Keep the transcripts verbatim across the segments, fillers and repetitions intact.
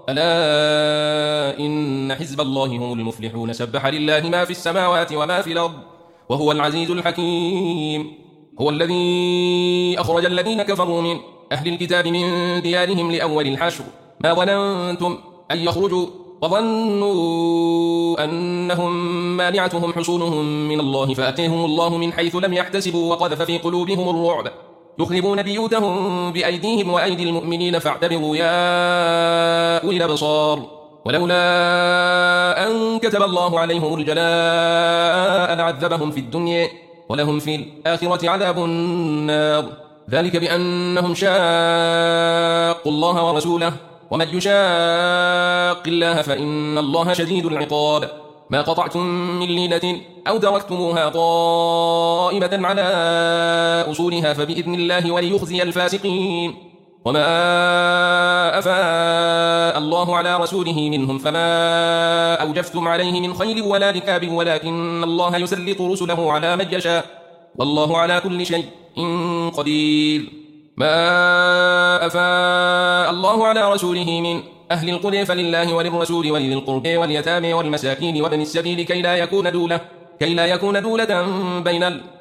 ألا إن حزب الله هم المفلحون سبح لله ما في السماوات وما في الأرض وهو العزيز الحكيم. هو الذي أخرج الذين كفروا من أهل الكتاب من ديارهم لأول الحشر ما ظننتم أن يخرجوا وظنوا أنهم مانعتهم حصونهم من الله فأتيهم الله من حيث لم يحتسبوا وقذف في قلوبهم الرعب يخربون بيوتهم بأيديهم وأيدي المؤمنين فاعتبروا يا أولي الأبصار. ولولا أن كتب الله عليهم الجلاء لعذبهم في الدنيا ولهم في الآخرة عذاب النار ذلك بأنهم شاقوا الله ورسوله ومن يشاق الله فإن الله شديد العقاب. ما قطعتم من لينة أو تركتموها قائمة على أصولها فبإذن الله وليخزي الفاسقين. وما أفاء الله على رسوله منهم فما أوجفتم عليه من خيل ولا ركاب ولكن الله يسلط رسله على من يشاء والله على كل شيء قدير. ما أفاء الله على رسوله من أهل القرى فلله وللرسول ولذي القربى واليتامى والمساكين وابن السبيل كي لا يكون دولة كي لا يكون دولة بين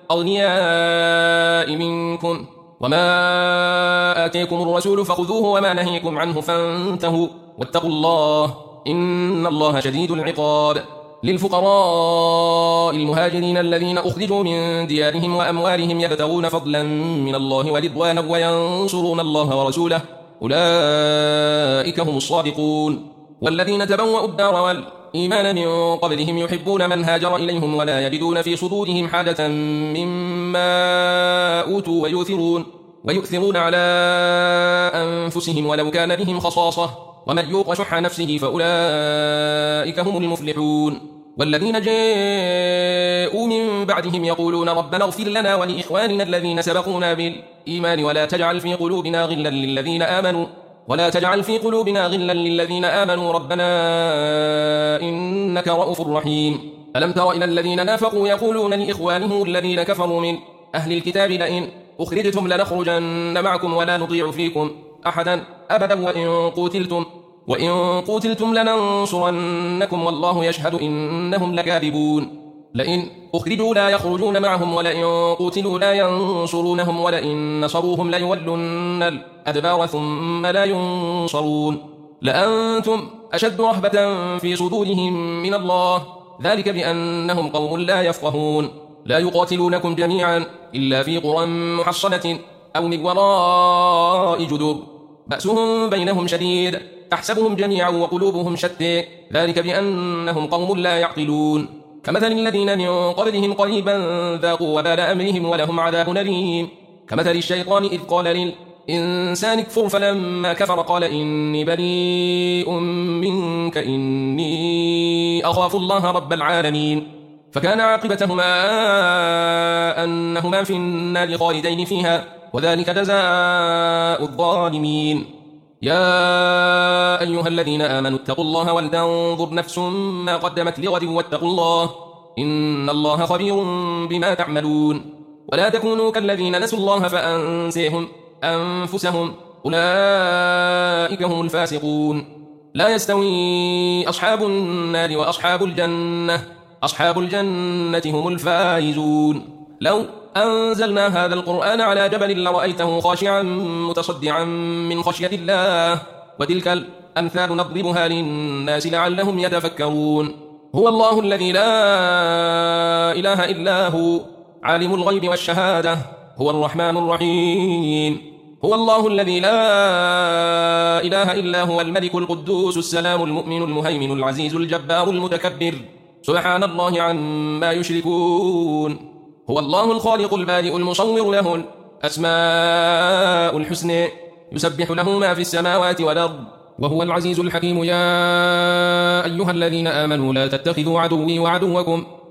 الأغنياء منكم. وما آتيكم الرسول فخذوه وما نهيكم عنه فانتهوا واتقوا الله إن الله شديد العقاب. للفقراء المهاجرين الذين أخرجوا من ديارهم وأموالهم يبتغون فضلا من الله ورضوانا وينصرون الله ورسوله أولئك هم الصادقون. والذين تبوأوا الدار والإيمان من قبلهم يحبون من هاجر إليهم ولا يجدون في صدورهم حاجة مما أوتوا ويؤثرون ويؤثرون على أنفسهم ولو كان بهم خصاصة ومن يوق شح نفسه فأولئك هم المفلحون. والذين جاءوا من بعدهم يقولون ربنا اغفر لنا ولإخواننا الذين سبقونا بالإيمان ولا تجعل في قلوبنا غلا للذين آمنوا ولا تجعل في قلوبنا غلا للذين آمنوا ربنا إنك رؤوف رحيم. ألم تر إلى الذين نافقوا يقولون لإخوانهم الذين كفروا من أهل الكتاب لئن أخرجتم لنخرجن معكم ولا نطيع فيكم أحدا أبدا وإن قتلتم وإن قتلتم لننصرنكم والله يشهد إنهم لكاذبون. لئن أخرجوا لا يخرجون معهم ولئن قتلوا لا ينصرونهم ولئن نصروهم ليولن الأدبار ثم لا ينصرون لأنتم أشد رهبة في صدورهم من الله ذلك بأنهم قوم لا يفقهون. لا يقاتلونكم جميعا إلا في قرى محصنة أو من وراء جدر بأسهم بينهم شديد تحسبهم جميعا وقلوبهم شتى ذلك بأنهم قوم لا يعقلون. كمثل الذين من قبلهم قريبا ذاقوا وبال أمرهم ولهم عذاب أليم. كمثل الشيطان إذ قال للإنسان اكفر فلما كفر قال إني بريء منك إني أخاف الله رب العالمين فكان عاقبتهما أنهما في النار خالدين فيها وذلك جزاء الظالمين. يا أيها الذين آمنوا اتقوا الله ولتنظر نفس ما قدمت لغد واتقوا الله إن الله خبير بما تعملون. ولا تكونوا كالذين نسوا الله فأنسيهم أنفسهم أولئك هم الفاسقون. لا يستوي أصحاب النار وأصحاب الجنة أصحاب الجنة هم الفائزون. لو أنزلنا هذا القرآن على جبل لرأيته خاشعا متصدعا من خشية الله وتلك الأمثال نضربها للناس لعلهم يتفكرون. هو الله الذي لا إله إلا هو عالم الغيب والشهادة هو الرحمن الرحيم. هو الله الذي لا إله إلا هو الملك القدوس السلام المؤمن المهيمن العزيز الجبار المتكبر سبحان الله عما يشركون. هو الله الخالق البارئ المصور له الأسماء الحسنى يسبح له ما في السماوات والأرض وهو العزيز الحكيم. يا أيها الذين آمنوا لا تتخذوا عدوي وعدوكم